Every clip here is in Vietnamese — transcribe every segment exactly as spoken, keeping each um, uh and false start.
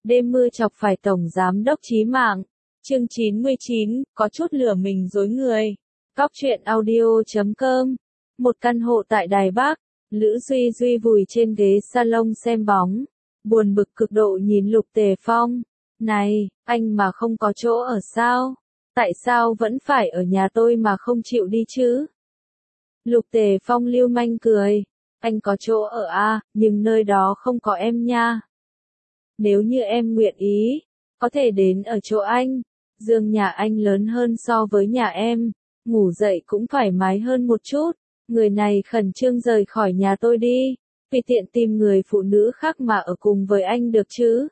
Đêm mưa chọc phải Tổng Giám đốc chí mạng. Chương chín mươi chín, có chút lừa mình dối người. Cóc truyện audio chấm com. Một căn hộ tại Đài Bắc. Lữ Duy Duy vùi trên ghế salon xem bóng. Buồn bực cực độ nhìn Lục Tề Phong. Này, anh mà không có chỗ ở sao? Tại sao vẫn phải ở nhà tôi mà không chịu đi chứ? Lục Tề Phong lưu manh cười. Anh có chỗ ở à, nhưng nơi đó không có em nha. Nếu như em nguyện ý, có thể đến ở chỗ anh. Giường nhà anh lớn hơn so với nhà em, ngủ dậy cũng thoải mái hơn một chút. Người này khẩn trương rời khỏi nhà tôi đi, vì tiện tìm người phụ nữ khác mà ở cùng với anh được chứ.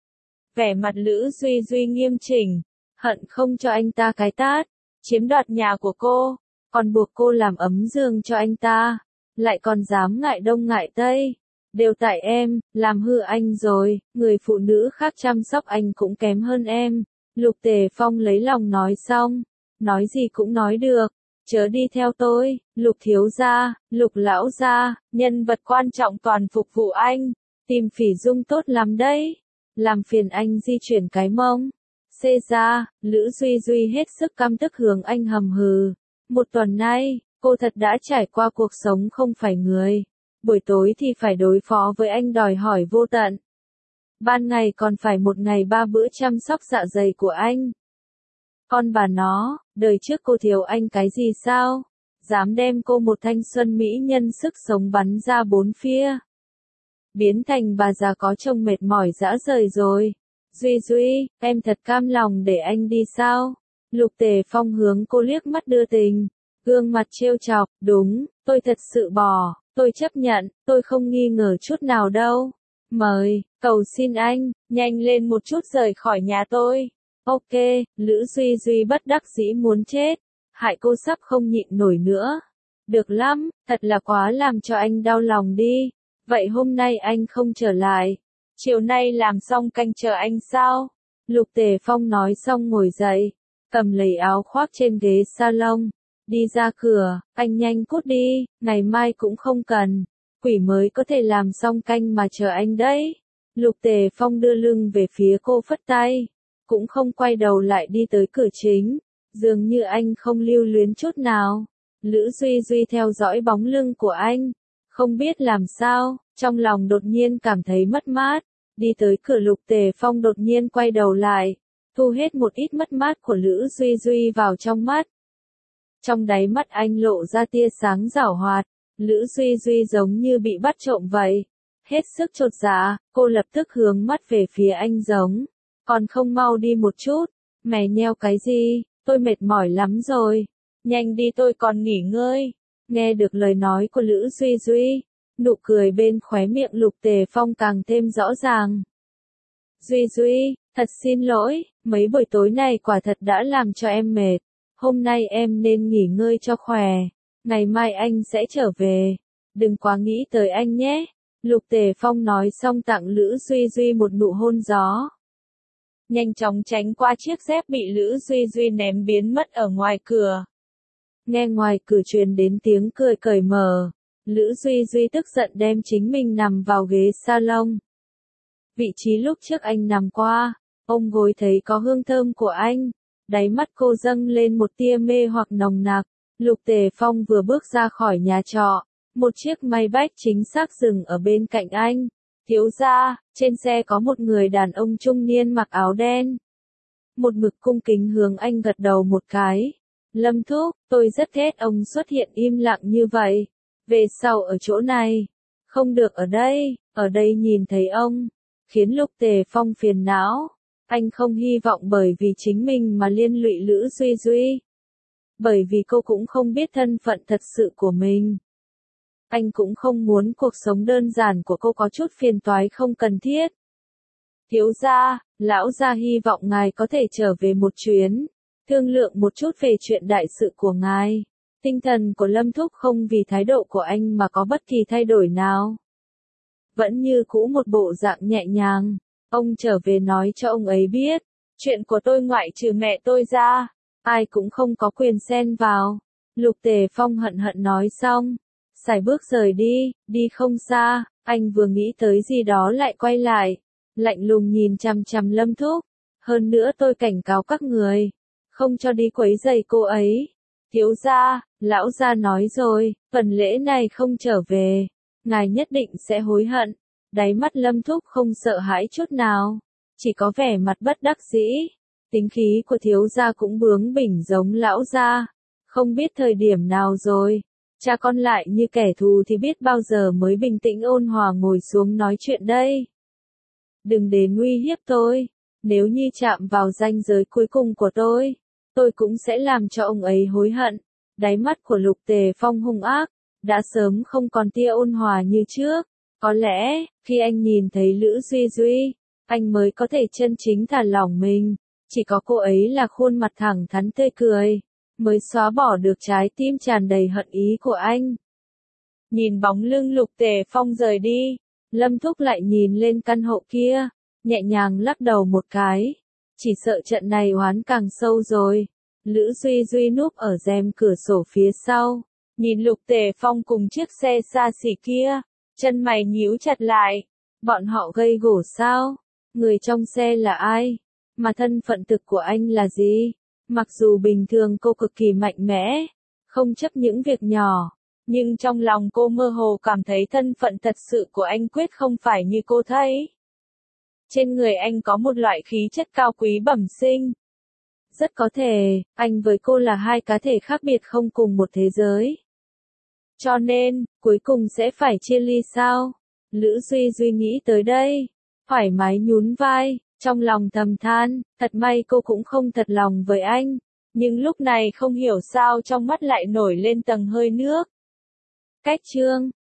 Vẻ mặt Lữ Duy Duy nghiêm chỉnh, hận không cho anh ta cái tát, chiếm đoạt nhà của cô, còn buộc cô làm ấm giường cho anh ta, lại còn dám ngại đông ngại tây. Đều tại em, làm hư anh rồi, người phụ nữ khác chăm sóc anh cũng kém hơn em. Lục Tề Phong lấy lòng nói xong, nói gì cũng nói được, chớ đi theo tôi, Lục thiếu gia, Lục lão gia, nhân vật quan trọng toàn phục vụ anh, tìm Phỉ Dung tốt lắm đấy, làm phiền anh di chuyển cái mông. Xê ra, Lữ Duy Duy hết sức căm tức hướng anh hầm hừ. Một tuần nay, cô thật đã trải qua cuộc sống không phải người. Buổi tối thì phải đối phó với anh đòi hỏi vô tận. Ban ngày còn phải một ngày ba bữa chăm sóc dạ dày của anh. Con bà nó, đời trước cô thiếu anh cái gì sao? Dám đem cô một thanh xuân mỹ nhân sức sống bắn ra bốn phía. Biến thành bà già có trông mệt mỏi dã rời rồi. Duy Duy, em thật cam lòng để anh đi sao? Lục Tề Phong hướng cô liếc mắt đưa tình. Gương mặt trêu chọc, đúng, tôi thật sự bỏ. Tôi chấp nhận, tôi không nghi ngờ chút nào đâu. Mời, cầu xin anh, nhanh lên một chút rời khỏi nhà tôi. Ok, Lữ Duy Duy bất đắc dĩ muốn chết. Hại cô sắp không nhịn nổi nữa. Được lắm, thật là quá làm cho anh đau lòng đi. Vậy hôm nay anh không trở lại. Chiều nay làm xong canh chờ anh sao? Lục Tề Phong nói xong ngồi dậy, cầm lấy áo khoác trên ghế salon. Đi ra cửa, anh nhanh cút đi, ngày mai cũng không cần. Quỷ mới có thể làm xong canh mà chờ anh đấy. Lục Tề Phong đưa lưng về phía cô phất tay, cũng không quay đầu lại đi tới cửa chính. Dường như anh không lưu luyến chút nào. Lữ Duy Duy theo dõi bóng lưng của anh, không biết làm sao, trong lòng đột nhiên cảm thấy mất mát. Đi tới cửa Lục Tề Phong đột nhiên quay đầu lại, thu hết một ít mất mát của Lữ Duy Duy vào trong mắt. Trong đáy mắt anh lộ ra tia sáng giảo hoạt, Lữ Duy Duy giống như bị bắt trộm vậy. Hết sức chột dạ, cô lập tức hướng mắt về phía anh giống. Còn không mau đi một chút, mày nheo cái gì, tôi mệt mỏi lắm rồi. Nhanh đi tôi còn nghỉ ngơi. Nghe được lời nói của Lữ Duy Duy, nụ cười bên khóe miệng Lục Tề Phong càng thêm rõ ràng. Duy Duy, thật xin lỗi, mấy buổi tối này quả thật đã làm cho em mệt. Hôm nay em nên nghỉ ngơi cho khỏe, ngày mai anh sẽ trở về, đừng quá nghĩ tới anh nhé. Lục Tề Phong nói xong tặng Lữ Duy Duy một nụ hôn gió. Nhanh chóng tránh qua chiếc dép bị Lữ Duy Duy ném biến mất ở ngoài cửa. Nghe ngoài cửa truyền đến tiếng cười cởi mở, Lữ Duy Duy tức giận đem chính mình nằm vào ghế salon. Vị trí lúc trước anh nằm qua, ôm gối thấy có hương thơm của anh. Đáy mắt cô dâng lên một tia mê hoặc nồng nặc. Lục Tề Phong vừa bước ra khỏi nhà trọ, một chiếc Maybach chính xác dừng ở bên cạnh anh. Thiếu gia, trên xe có một người đàn ông trung niên mặc áo đen. Một mực cung kính hướng anh gật đầu một cái. Lâm thúc, tôi rất ghét ông xuất hiện im lặng như vậy. Về sau ở chỗ này, không được ở đây, ở đây nhìn thấy ông, khiến Lục Tề Phong phiền não. Anh không hy vọng bởi vì chính mình mà liên lụy Lữ Duy Duy. Bởi vì cô cũng không biết thân phận thật sự của mình. Anh cũng không muốn cuộc sống đơn giản của cô có chút phiền toái không cần thiết. Thiếu gia, lão gia hy vọng ngài có thể trở về một chuyến, thương lượng một chút về chuyện đại sự của ngài. Tinh thần của Lâm thúc không vì thái độ của anh mà có bất kỳ thay đổi nào. Vẫn như cũ một bộ dạng nhẹ nhàng. Ông trở về nói cho ông ấy biết, chuyện của tôi ngoại trừ mẹ tôi ra, ai cũng không có quyền xen vào. Lục Tề Phong hận hận nói xong, sải bước rời đi, đi không xa, anh vừa nghĩ tới gì đó lại quay lại. lạnh lùng nhìn chằm chằm Lâm Thúc. Hơn nữa tôi cảnh cáo các người, không cho đi quấy rầy cô ấy. Thiếu gia, lão gia nói rồi, phần lễ này không trở về, ngài nhất định sẽ hối hận. Đáy mắt Lâm Thúc không sợ hãi chút nào, chỉ có vẻ mặt bất đắc dĩ. Tính khí của thiếu gia cũng bướng bỉnh giống lão gia, không biết thời điểm nào rồi, cha con lại như kẻ thù thì biết bao giờ mới bình tĩnh ôn hòa ngồi xuống nói chuyện đây. Đừng đến uy hiếp tôi, nếu như chạm vào ranh giới cuối cùng của tôi, tôi cũng sẽ làm cho ông ấy hối hận. Đáy mắt của Lục Tề Phong hung ác, đã sớm không còn tia ôn hòa như trước. Có lẽ, khi anh nhìn thấy Lữ Duy Duy, anh mới có thể chân chính thả lỏng mình. Chỉ có cô ấy là khuôn mặt thẳng thắn tươi cười, mới xóa bỏ được trái tim tràn đầy hận ý của anh. Nhìn bóng lưng Lục Tề Phong rời đi, Lâm Thúc lại nhìn lên căn hộ kia, nhẹ nhàng lắc đầu một cái. Chỉ sợ trận này oán càng sâu rồi. Lữ Duy Duy núp ở rèm cửa sổ phía sau, nhìn Lục Tề Phong cùng chiếc xe xa xỉ kia, chân mày nhíu chặt lại. Bọn họ gây gổ sao? Người trong xe là ai? Mà thân phận thực của anh là gì? Mặc dù bình thường cô cực kỳ mạnh mẽ, không chấp những việc nhỏ, nhưng trong lòng cô mơ hồ cảm thấy thân phận thật sự của anh quyết không phải như cô thấy. Trên người anh có một loại khí chất cao quý bẩm sinh. Rất có thể, anh với cô là hai cá thể khác biệt không cùng một thế giới. Cho nên, cuối cùng sẽ phải chia ly sao? Lữ Duy Duy nghĩ tới đây, thoải mái nhún vai, trong lòng thầm than, thật may cô cũng không thật lòng với anh. Nhưng lúc này không hiểu sao trong mắt lại nổi lên tầng hơi nước. Cách chương